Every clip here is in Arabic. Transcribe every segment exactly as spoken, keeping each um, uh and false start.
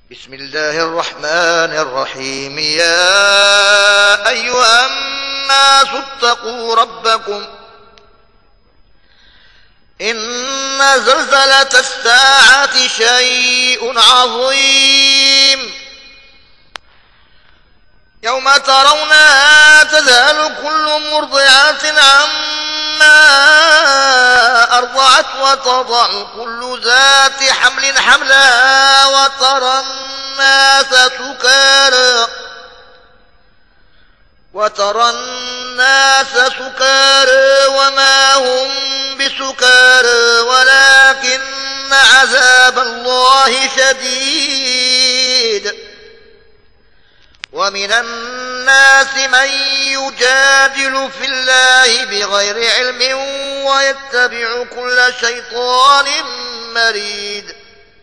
بسم الله الرحمن الرحيم. يا أيها الناس اتقوا ربكم إن زلزلة الساعة شيء عظيم يوم ترونها تذهل كل مرضعة عما أرضعت وتضع كل ذات حمل حملها وترى الناس سكارى وترى الناس سكارى وما هم بسكارى ولكن عذاب الله شديد. ومن الناس من يجادل في الله بغير علم ويتبع كل شيطان مريد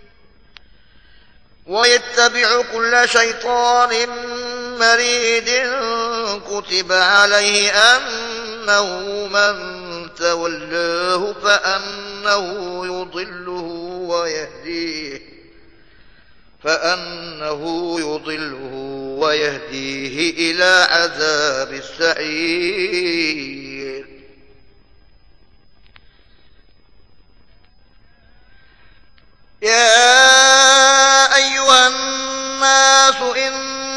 ويتبع كل شيطان مريد كتب عليه أنه من تولاه فأنه يضله ويهديه فأنه يضله ويهديه إلى عذاب السعير. يا أيها الناس إن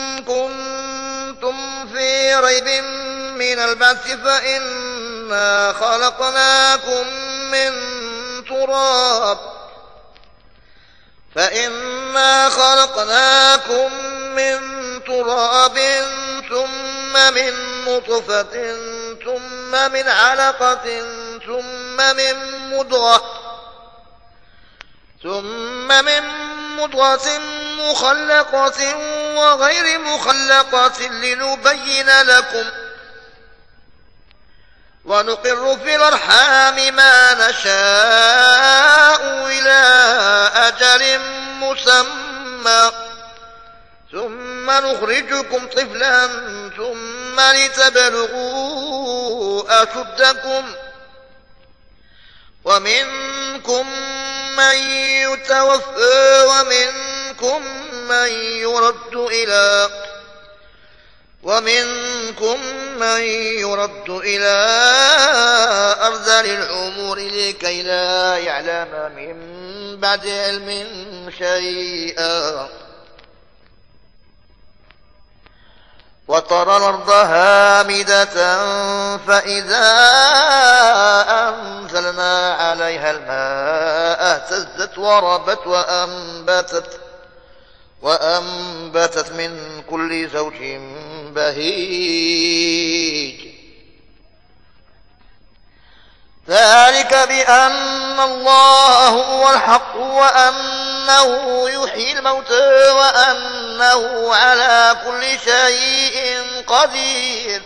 كنتم في ريب من البعث فإنا خلقناكم من تراب فإنا خلقناكم من تراب ثم من نطفة ثم من علقة ثم من مضغة ثم من مضغة مخلقة وغير مخلقة لنبين لكم ونقر في الأرحام ما نشاء إلى أجل مسمى ثم نخرجكم طفلا ثم لتبلغوا أشدكم ومنكم من يتوفى ومنكم من يرد إلى ومنكم من يرد إلى أرذل الأمور لكي لا يعلم من بعد علم شيئا وترى الأرض هامدة فإذا أنزلنا عليها الماء اهتزت وربت وأنبتت وأنبتت من كل زوج بهيج. ذلك بأن الله هو الحق وأنه يحيي الموتى وأنه على كل شيء قدير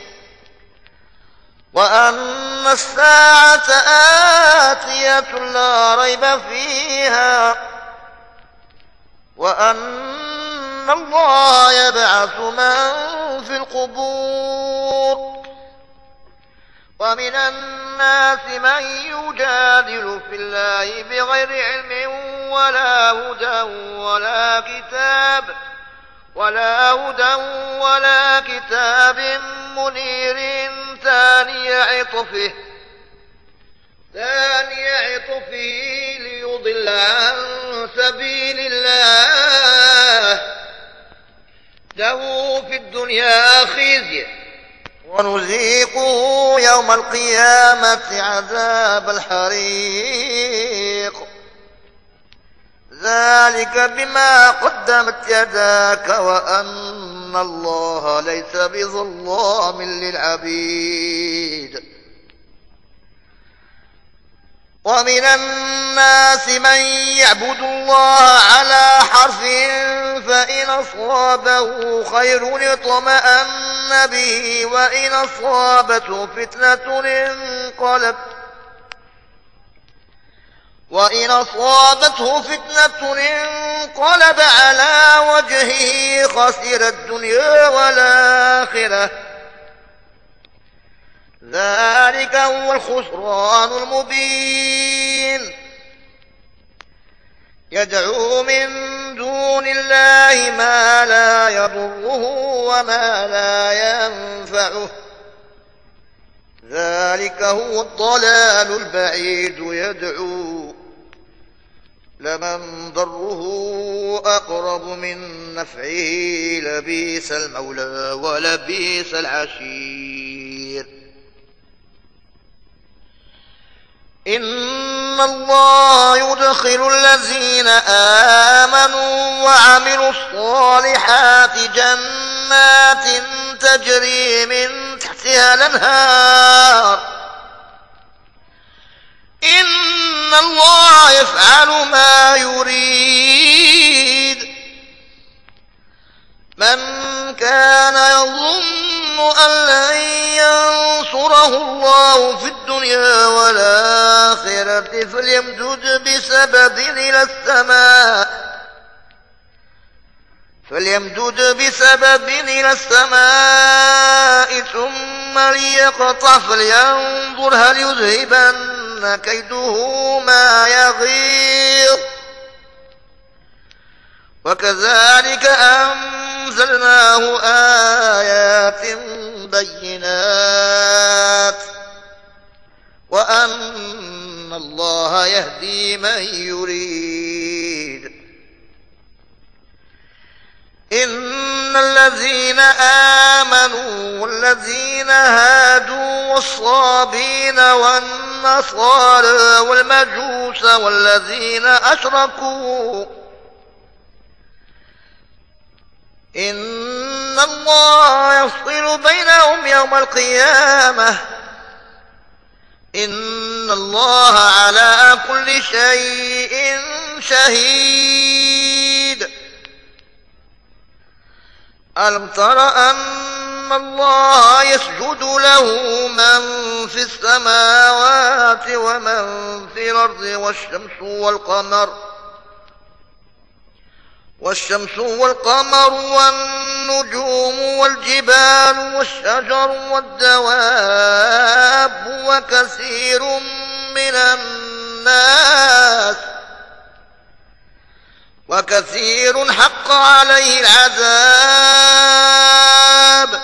وأن الساعة آتية لا ريب فيها وأن الله يبعث من في القبور. ومن الناس من يجادل في الله بغير علم ولا هدى ولا كتاب ولا هدى ولا كتاب منير ثاني عطفه ثاني عطفه ليضل عن سبيل الله له في الدنيا خزي ونذيقه يوم القيامة عذاب الحريق. ذلك بما قدمت يداك وأن الله ليس بظلام للعبيد. ومن الناس من يعبد الله على حرف فإن أصابه خير اطمأن به وإن أصابته فتنة انقلب وإن أصابته فتنة انقلب على وجهه خسر الدنيا والآخرة ذلك هو الخسران المبين. يدعو من دون الله ما لا يضره وما لا ينفعه، ذلك هو الضلال البعيد. يدعو لمن ضره أقرب من نفعه، لبئس المولى ولبئس العشير. إن الله يدخل الذين آمنوا وعملوا الصالحات جنات تجري من تحتها الأنهار، إن الله يفعل ما يريد. من كان يظن أن لن ينصره الله في الدنيا والآخرة فليمدد بسبب إلى السماء فليمدد بسبب إلى السماء ثم ليقطع فلينظر هل يذهبن كيده ما يغيظ. وكذلك أنزلناه آيات بينات وأن الله يهدي من يريد. إن الذين آمنوا والذين هادوا والصابين والنصارى والمجوس والذين أشركوا إن الله يفصل بينهم يوم القيامة، إن الله على كل شيء شهيد. ألم تر أن الله يسجد له من في السماوات ومن في الأرض والشمس والقمر والشمس والقمر والنجوم والجبال والشجر والدواب وكثير من الناس وكثير حق عليه العذاب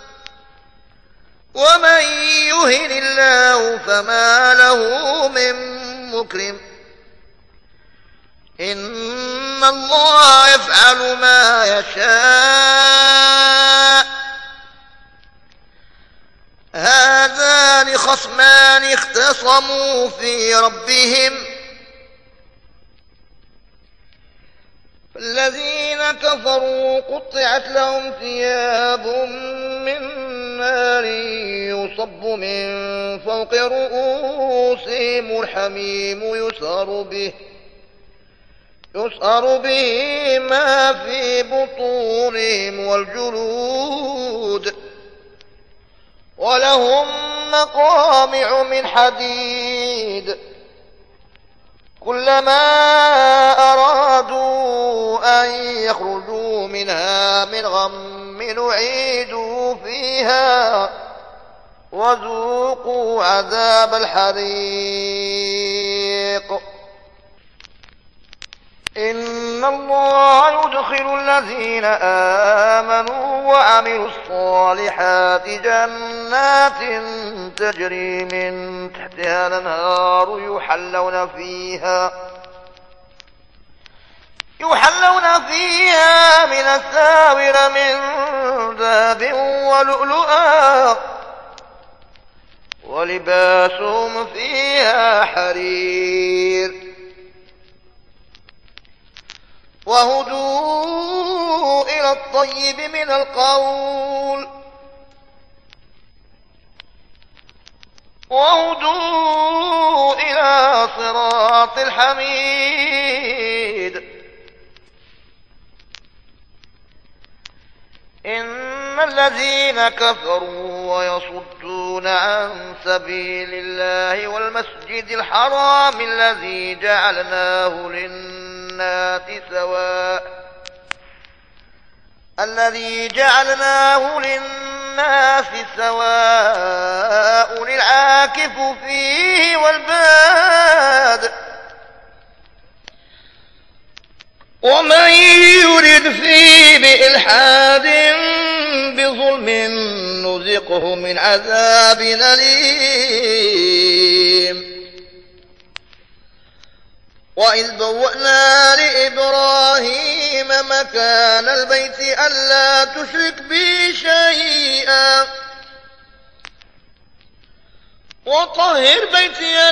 ومن يهن الله فما له من مكرم. إن الله يفعل ما يشاء. هذان خصمان اختصموا في ربهم فالذين كفروا قطعت لهم ثياب من نار يصب من فوق رؤوسهم الحميم يسهر به يسهر به ما في بطونهم والجلود ولهم مقامع من حديد كلما أرادوا أن يخرجوا منها من غم أعيدوا فيها وذوقوا عذاب الحريق. إن الله يدخل الذين آمنوا وعملوا الصالحات جنات تجري من تحتها الأنهار يحلون فيها يحلون فيها من أساور من ذهب ولؤلؤا ولباسهم فيها حرير وهدوا إلى الطيب من القول وهدوا إلى صراط الحميد. إن الذين كفروا ويصدون عن سبيل الله والمسجد الحرام الذي جعلناه للناس سواء الذي جعلناه للناس سواء العاكف فيه والباد ومن يرد فيه بإلحاد بظلم نذقه من عذاب أليم. وإذ بوأنا لإبراهيم مكان البيت ألا تشرك بي شيئا وطهر بيتي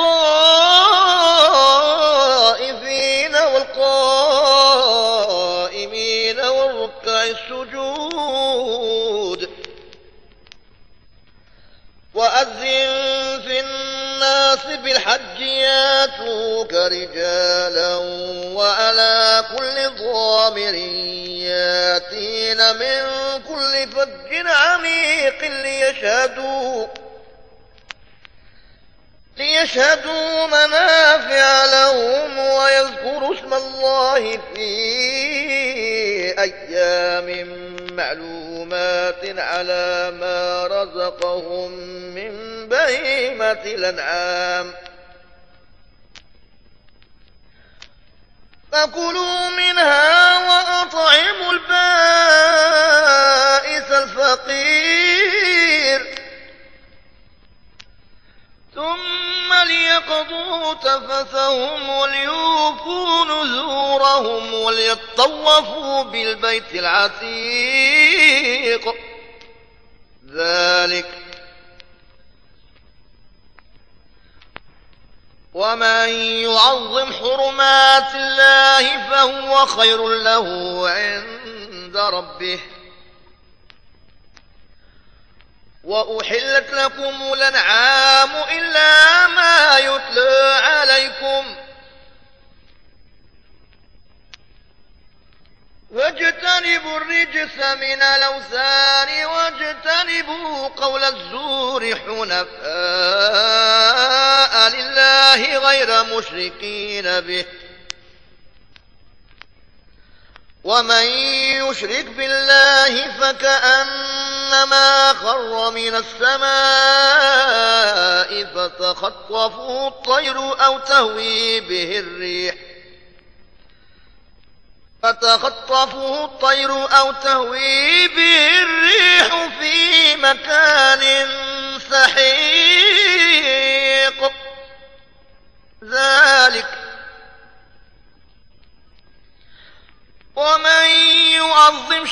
للطائفين والقائمين والركع السجود. وأذن في الناس بالحج ياتوك رجالا وعلى كل ضامر ياتين من كل فج عميق ليشهدوا ليشهدوا منافع لهم ويذكروا اسم الله في أيام معلومات على ما رزقهم من بهيمة الأنعام. فكلوا منها وأطعموا البائس الفقير ثم ليقضوا تفثهم وليوفوا نذورهم وليطوفوا بالبيت العتيق. ذلك ومن يعظم حرمات الله فهو خير له عند ربه. وأحلت لكم الأنعام إلا ما يتلى عليكم واجتنبوا الرجس من الأوثان واجتنبوا قول الزور حنفاء لله غير مشركين به. ومن يشرك بالله فكأنما خر من السماء فتخطفه الطير أو تهوي به الريح فتخطفه الطير أو تهوي به الريح في مكان سحيق. ذلك ومن يعظم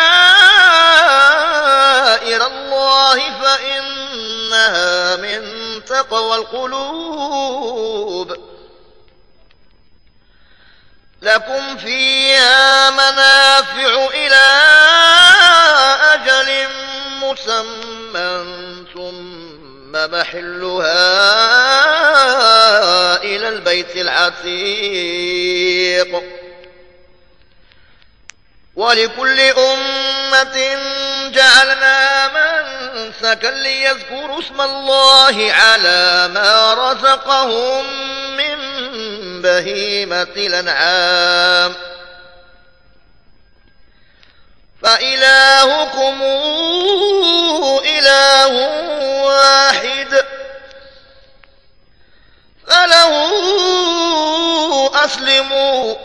شعائر الله فإنها من تقوى القلوب. لكم فيها منافع إلى أجل مسمى ثم محلها إلى البيت العتيق. ولكل أمة جعلنا منسكا ليذكروا اسم الله على ما رزقهم من بهيمة الأنعام. فإلهكم إله واحد فله أسلموا.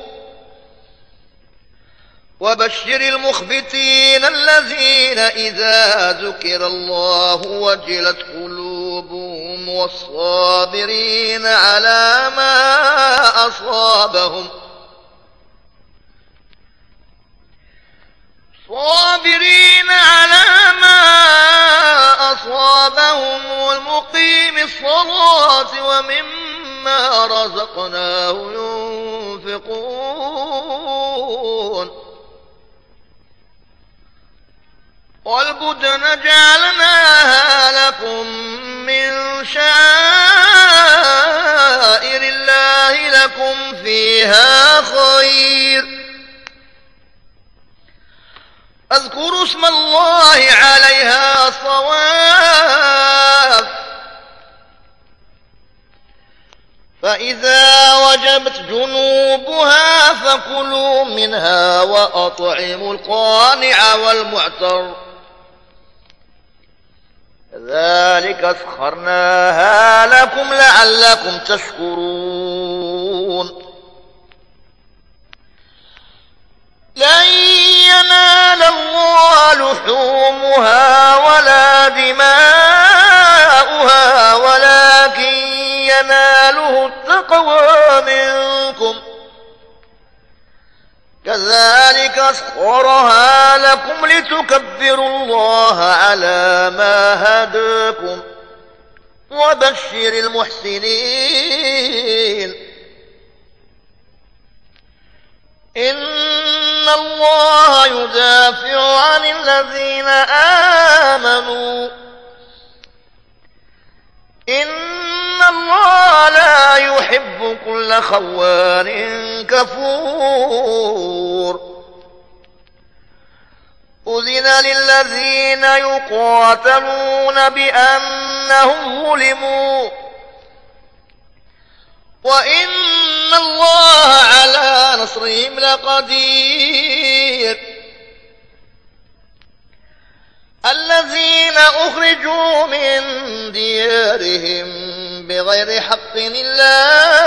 وبشر المخبتين الذين إذا ذكر الله وجلت قلوبهم والصابرين على ما أصابهم صابرين على ما أصابهم والمقيم الصلاة ومما رزقناه ينفقون. والبدن جعلناها لكم من شعائر الله لكم فيها خير اذكروا اسم الله عليها صواف. فإذا وجبت جنوبها فكلوا منها وأطعموا القانع والمعتر كذلك سخرناها لكم لعلكم تشكرون. لن ينال الله لحومها ولا دماؤها ولكن يناله التقوى منكم كذلك أسخرها لكم لتكبروا الله على ما هداكم وبشر المحسنين إن الله يدافع عن الذين آمنوا إن الله لا يحب كل خوان كفور أذن للذين يقاتلون بأنهم ظلموا وإن الله على نصرهم لقدير الذين أخرجوا من ديارهم بغير حق إلا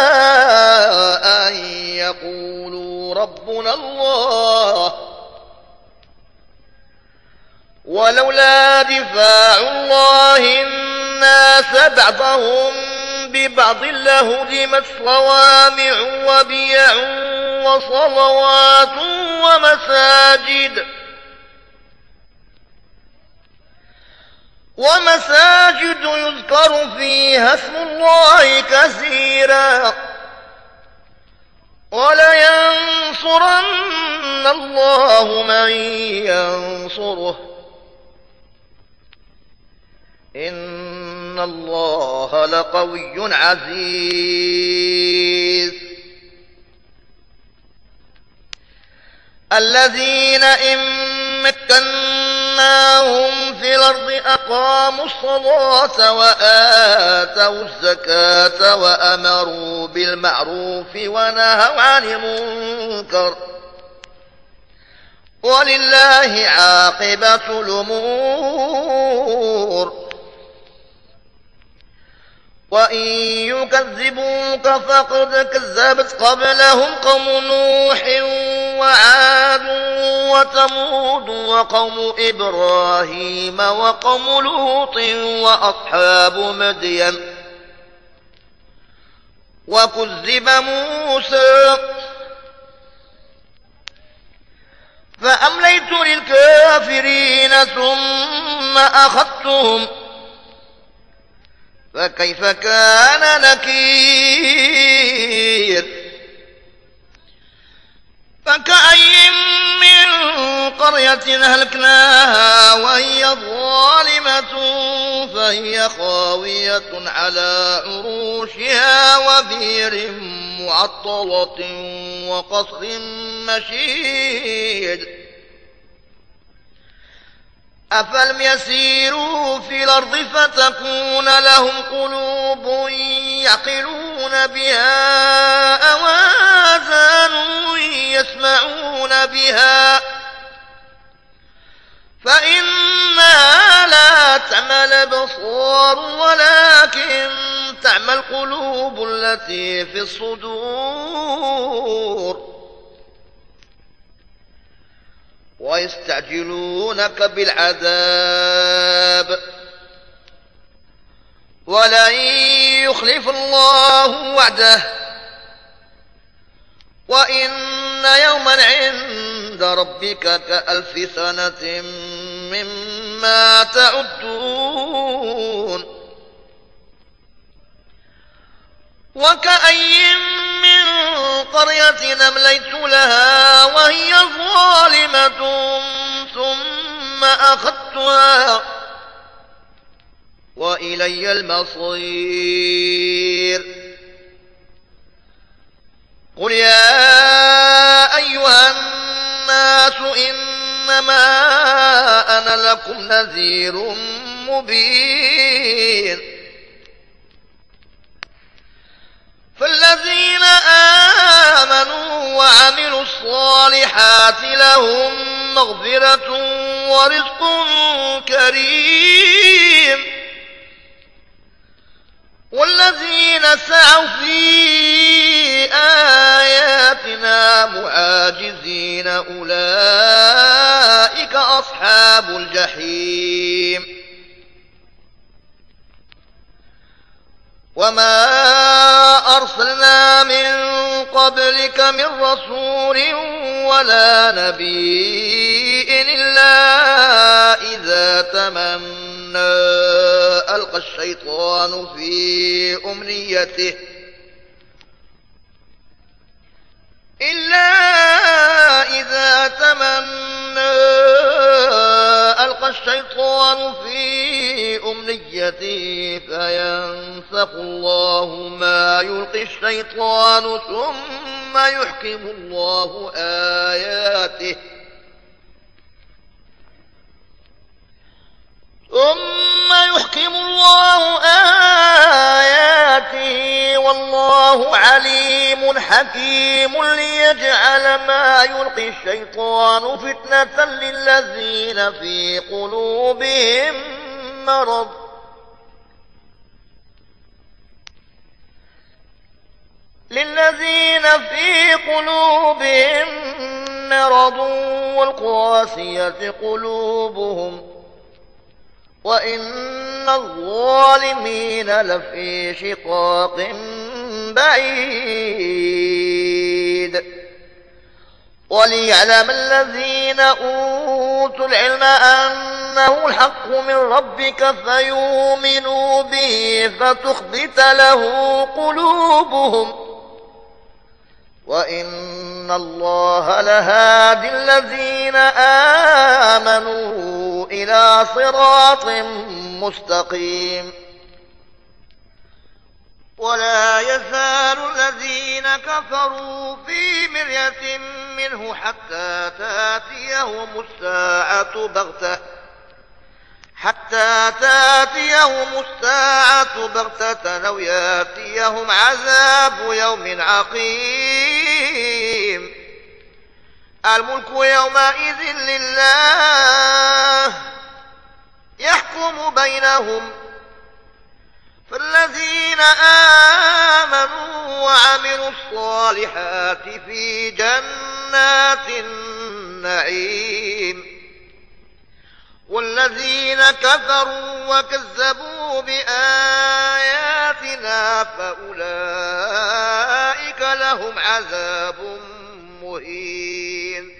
أن يقولوا ربنا الله ولولا دفاع الله الناس بعضهم ببعض لهدمت صوامع وبيع وصلوات ومساجد ومساجد يذكر فيها اسم الله كثيرا ولينصرن الله من ينصره إن الله لقوي عزيز الذين إن مكناهم في الأرض أقاموا الصلاة وآتوا الزكاة وأمروا بالمعروف ونهوا عن المنكر ولله عاقبة الأمور وإن يكذبوك فقد كذبت قبلهم قوم نوح وعاد وثمود وقوم إبراهيم وقوم لوط وأصحاب مدين وكذب موسى فأمليت للكافرين ثم أخذتهم فكيف كان نكير فكأي من قرية أهلكناها وهي ظالمة فهي خاوية على عروشها وبئر معطلة وقصر مشيد أفلم يسيروا في الأرض فتكون لهم قلوب يعقلون بها أو آذان يسمعون بها فإنها لا تعمى الأبصار ولكن تعمى القلوب التي في الصدور ويستعجلونك بالعذاب ولن يخلف الله وعده وإن يوما عند ربك كألف سنة مما تعدون وكأي من قرية أمليت لها وهي ظالمة ثم أخذتها وإلي المصير قل يا أيها الناس إنما أنا لكم نذير مبين فالذين آمنوا وعملوا الصالحات لهم مغفرة ورزق كريم والذين سعوا في آياتنا معاجزين أولئك أصحاب الجحيم. وما أرسلنا من قبلك من رسول ولا نبي إلا إذا تمنى ألقى الشيطان في أمنيته إلا إذا تمنى ألقى الشيطان في أمنيته فينسخ الله ما يلقي الشيطان ثم يحكم الله آياته ثم يحكم الله آياته والله عليم حكيم ليجعل ما يلقي الشيطان فتنة للذين في قلوبهم مرض للذين في قلوبهم مرض والقاسية قلوبهم وإن الظالمين لفي شقاق بعيد. وليعلم الذين أوتوا العلم أنه الحق من ربك فيؤمنوا به فتخبت له قلوبهم وإن الله لهادي الذين آمنوا إلى صراط مستقيم. ولا يزال الذين كفروا في مرية منه حتى تأتيهم الساعة بغتة حتى تأتيهم الساعة بغتة أو يأتيهم عذاب يوم عقيم. الملك يومئذ لله يحكم بينهم فالذين آمنوا وعملوا الصالحات في جنات النعيم والذين كفروا وكذبوا بآياتنا فأولئك لهم عذاب مهين.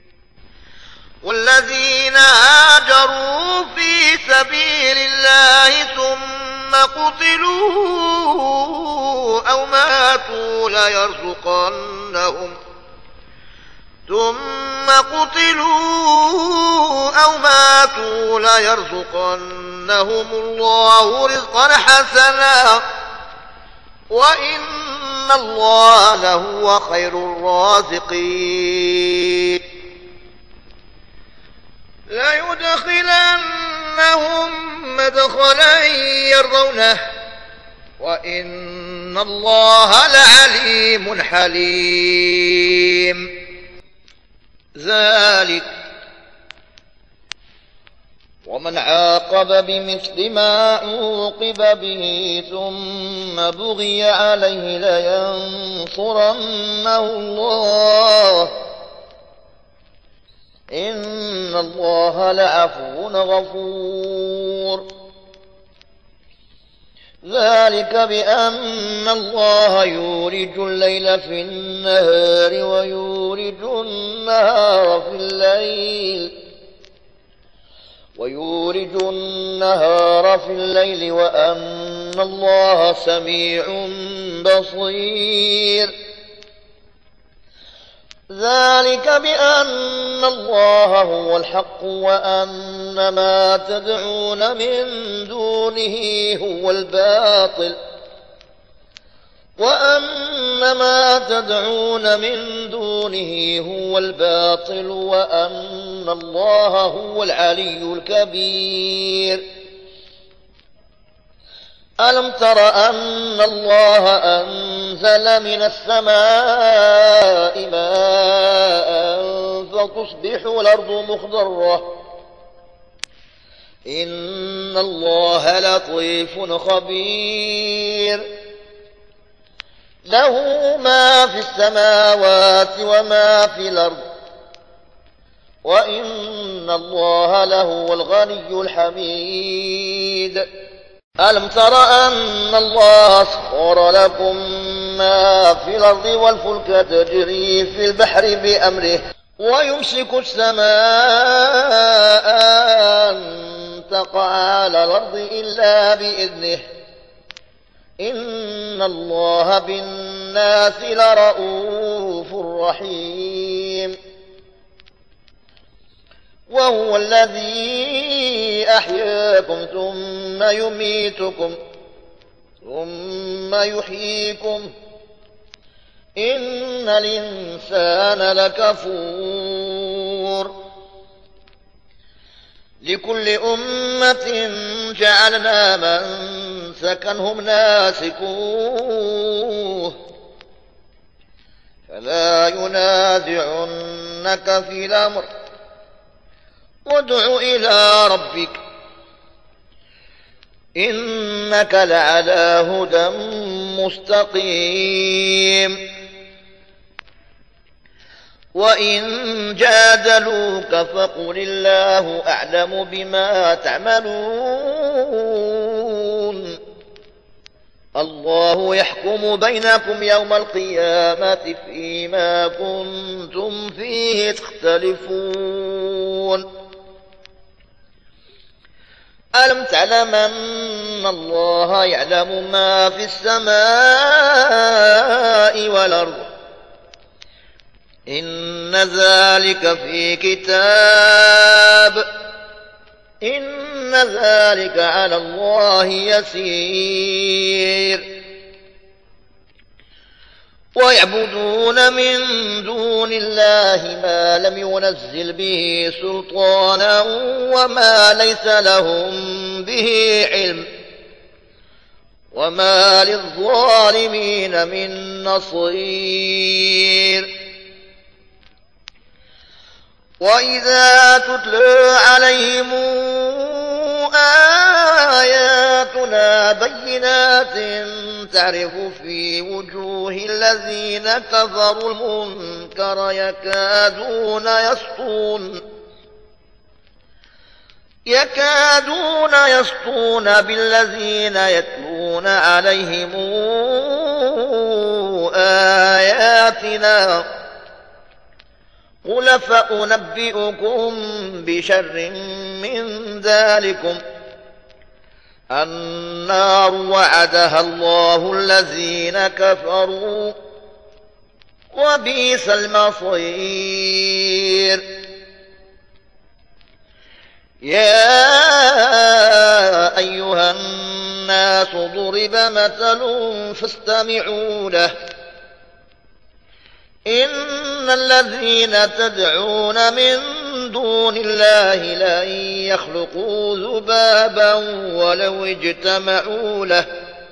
والذين هاجروا في سبيل الله ثم قتلوا أو ماتوا ليرزقنهم ثم قتلوا أو ماتوا ليرزقنهم الله رزقا حسنا وإن الله لهو خير الرازقين. ليدخلنهم مدخلا يرضونه وإن الله لعليم حليم. ذلك ومن عاقب بمثل ما عوقب به ثم بغي عليه لينصرنه الله إن الله لعفو غفور. ذلك بأن الله يولج الليل في النهار ويولج النهار في الليل ويولج النهار في الليل وأن الله سميع بصير. ذلك بأن الله هو الحق وأن ما تدعون من دونه هو الباطل وأن ما تدعون من دونه هو الباطل وأن الله هو العلي الكبير. ألم تر أن الله أنزل من السماء ماء فتصبح الأرض مخضرة إن الله لطيف خبير. له ما في السماوات وما في الأرض وإن الله لهو الغني الحميد. ألم تر أن الله سخر لكم ما في الأرض والفلك تجري في البحر بأمره ويمسك السماء أن تقع على الأرض إلا بإذنه إن الله بالناس لرءوف رحيم. وهو الذي أحياكم ثم يميتكم ثم يحييكم إن الإنسان لكفور. لكل أمة جعلنا منسكا هم ناسكوه فلا ينازعنك في الأمر وادع إلى ربك إنك لعلى هدى مستقيم. وإن جادلوك فقل الله أعلم بما تعملون الله يحكم بينكم يوم القيامة فيما كنتم فيه تختلفون. ألم تعلم أن الله يعلم ما في السماء والأرض إن ذلك في كتاب إن ذلك على الله يسير. ويعبدون من دون الله ما لم ينزل به سلطانا وما ليس لهم به علم وما للظالمين من نصير. وإذا تتلى عليهم آياتنا بينات تعرف في وجوه الذين كفروا المنكر يكادون يسطون يكادون يسطون بالذين يتلون عليهم آياتنا قل فأنبئكم بشر من ذلكم النار وعدها الله الذين كفروا وبئس المصير. يا أيها الناس ضرب مثل فاستمعوا له إن الذين تدعون من دون الله لن يخلقوا ذبابا ولو اجتمعوا له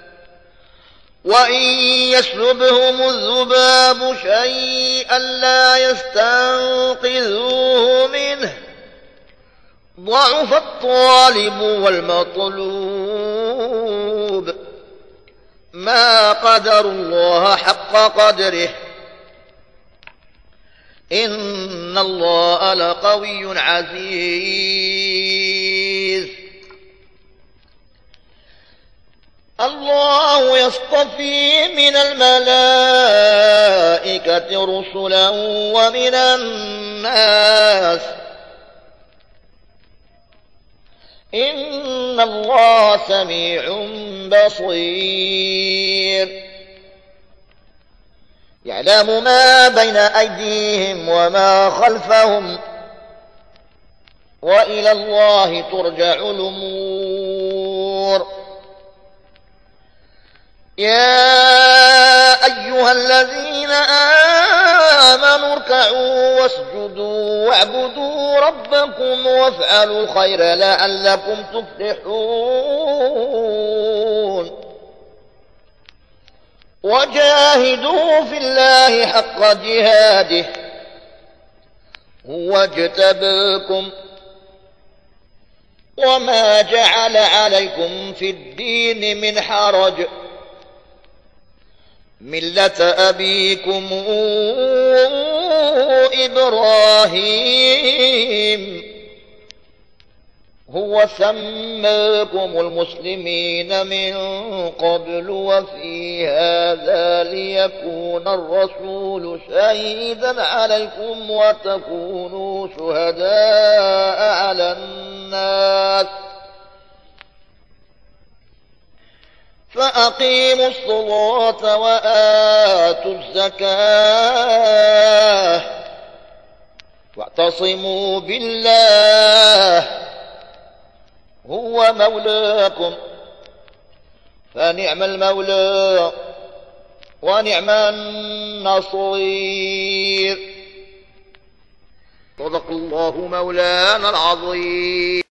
وإن يسلبهم الذباب شيئا لا يستنقذوه منه ضعف الطالب والمطلوب ما قدروا الله حق قدره إن الله لقوي عزيز. الله يصطفي من الملائكة رسلا ومن الناس إن الله سميع بصير. يعلم ما بين أيديهم وما خلفهم وإلى الله ترجع الأمور. يا أيها الذين آمنوا اركعوا واسجدوا واعبدوا ربكم وافعلوا الخير لعلكم تفلحون. وجاهدوا في الله حق جهاده هو اجتباكم وما جعل عليكم في الدين من حرج ملة أبيكم إبراهيم هو سماكم المسلمين من قبل وفي هذا ليكون الرسول شهيدا عليكم وتكونوا شهداء على الناس فأقيموا الصلاة وآتوا الزكاة واعتصموا بالله هو مولاكم فنعم المولى ونعم النصير. صدق الله مولانا العظيم.